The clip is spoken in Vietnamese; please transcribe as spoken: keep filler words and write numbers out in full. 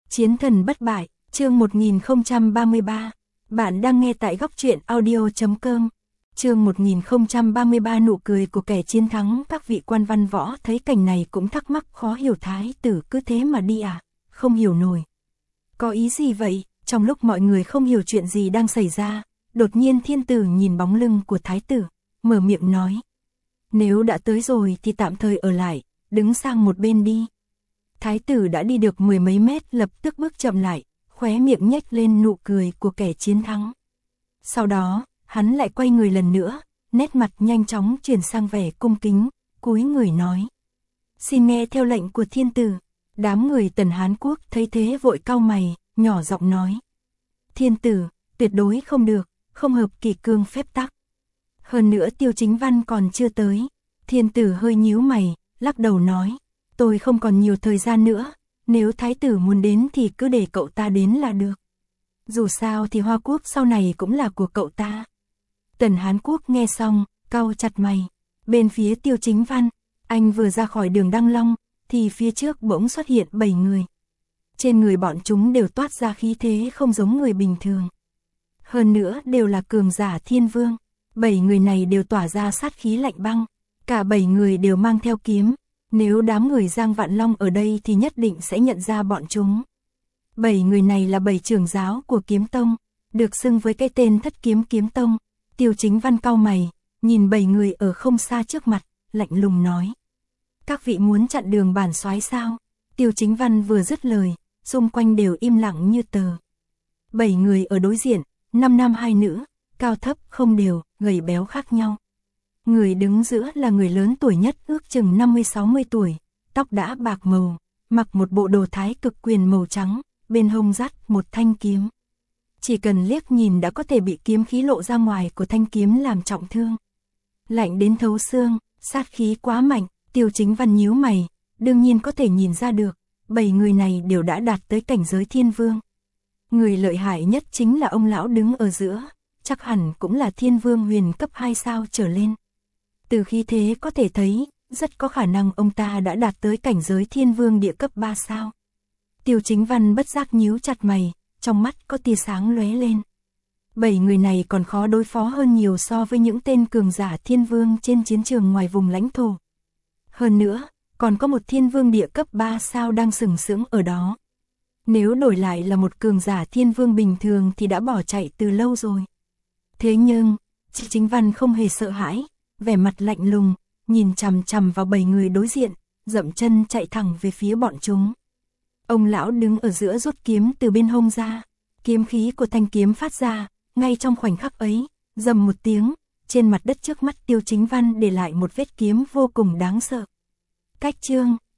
Chiến thần bất bại, chương một nghìn không trăm ba mươi ba. Bạn đang nghe tại góc truyện audio chấm com. Chương một nghìn không trăm ba mươi ba nụ cười của kẻ chiến thắng. Các vị quan văn võ thấy cảnh này cũng thắc mắc, khó hiểu thái tử cứ thế mà đi à, không hiểu nổi. Có ý gì vậy? Trong lúc mọi người không hiểu chuyện gì đang xảy ra, đột nhiên thiên tử nhìn bóng lưng của thái tử, mở miệng nói. Nếu đã tới rồi thì tạm thời ở lại, đứng sang một bên đi. Thái tử đã đi được mười mấy mét lập tức bước chậm lại, khóe miệng nhếch lên nụ cười của kẻ chiến thắng. Sau đó, hắn lại quay người lần nữa, nét mặt nhanh chóng chuyển sang vẻ cung kính, cúi người nói. Xin nghe theo lệnh của thiên tử. Đám người Tần Hán Quốc thấy thế vội cau mày, nhỏ giọng nói. Thiên tử, tuyệt đối không được, không hợp kỷ cương phép tắc. Hơn nữa Tiêu Chính Văn còn chưa tới. Thiên tử hơi nhíu mày, lắc đầu nói. Tôi không còn nhiều thời gian nữa, nếu thái tử muốn đến thì cứ để cậu ta đến là được. Dù sao thì Hoa Quốc sau này cũng là của cậu ta. Tần Hán Quốc nghe xong, cau chặt mày. Bên phía Tiêu Chính Văn, anh vừa ra khỏi đường Đăng Long, thì phía trước bỗng xuất hiện bảy người. Trên người bọn chúng đều toát ra khí thế không giống người bình thường. Hơn nữa đều là cường giả thiên vương. Bảy người này đều tỏa ra sát khí lạnh băng. Cả bảy người đều mang theo kiếm. Nếu đám người Giang Vạn Long ở đây thì nhất định sẽ nhận ra bọn chúng. Bảy người này là bảy trưởng giáo của Kiếm Tông, được xưng với cái tên Thất Kiếm Kiếm Tông. Tiêu Chính Văn cau mày, nhìn bảy người ở không xa trước mặt, lạnh lùng nói. Các vị muốn chặn đường bản soái sao? Tiêu Chính Văn vừa dứt lời, xung quanh đều im lặng như tờ. Bảy người ở đối diện, năm nam hai nữ, cao thấp không đều, gầy béo khác nhau. Người đứng giữa là người lớn tuổi nhất, ước chừng năm mươi sáu mươi tuổi, tóc đã bạc màu, mặc một bộ đồ thái cực quyền màu trắng, bên hông dắt một thanh kiếm. Chỉ cần liếc nhìn đã có thể bị kiếm khí lộ ra ngoài của thanh kiếm làm trọng thương. Lạnh đến thấu xương, sát khí quá mạnh, Tiêu Chính Văn nhíu mày, đương nhiên có thể nhìn ra được, bảy người này đều đã đạt tới cảnh giới thiên vương. Người lợi hại nhất chính là ông lão đứng ở giữa, chắc hẳn cũng là thiên vương huyền cấp hai sao trở lên. Từ khí thế có thể thấy, rất có khả năng ông ta đã đạt tới cảnh giới thiên vương địa cấp ba sao. Tiêu Chính Văn bất giác nhíu chặt mày, trong mắt có tia sáng lóe lên. Bảy người này còn khó đối phó hơn nhiều so với những tên cường giả thiên vương trên chiến trường ngoài vùng lãnh thổ. Hơn nữa, còn có một thiên vương địa cấp ba sao đang sừng sững ở đó. Nếu đổi lại là một cường giả thiên vương bình thường thì đã bỏ chạy từ lâu rồi. Thế nhưng, Tiêu Chính Văn không hề sợ hãi, vẻ mặt lạnh lùng, nhìn chằm chằm vào bảy người đối diện, dậm chân chạy thẳng về phía bọn chúng. Ông lão đứng ở giữa rút kiếm từ bên hông ra, kiếm khí của thanh kiếm phát ra, ngay trong khoảnh khắc ấy, rầm một tiếng, trên mặt đất trước mắt Tiêu Chính Văn để lại một vết kiếm vô cùng đáng sợ. Cách chương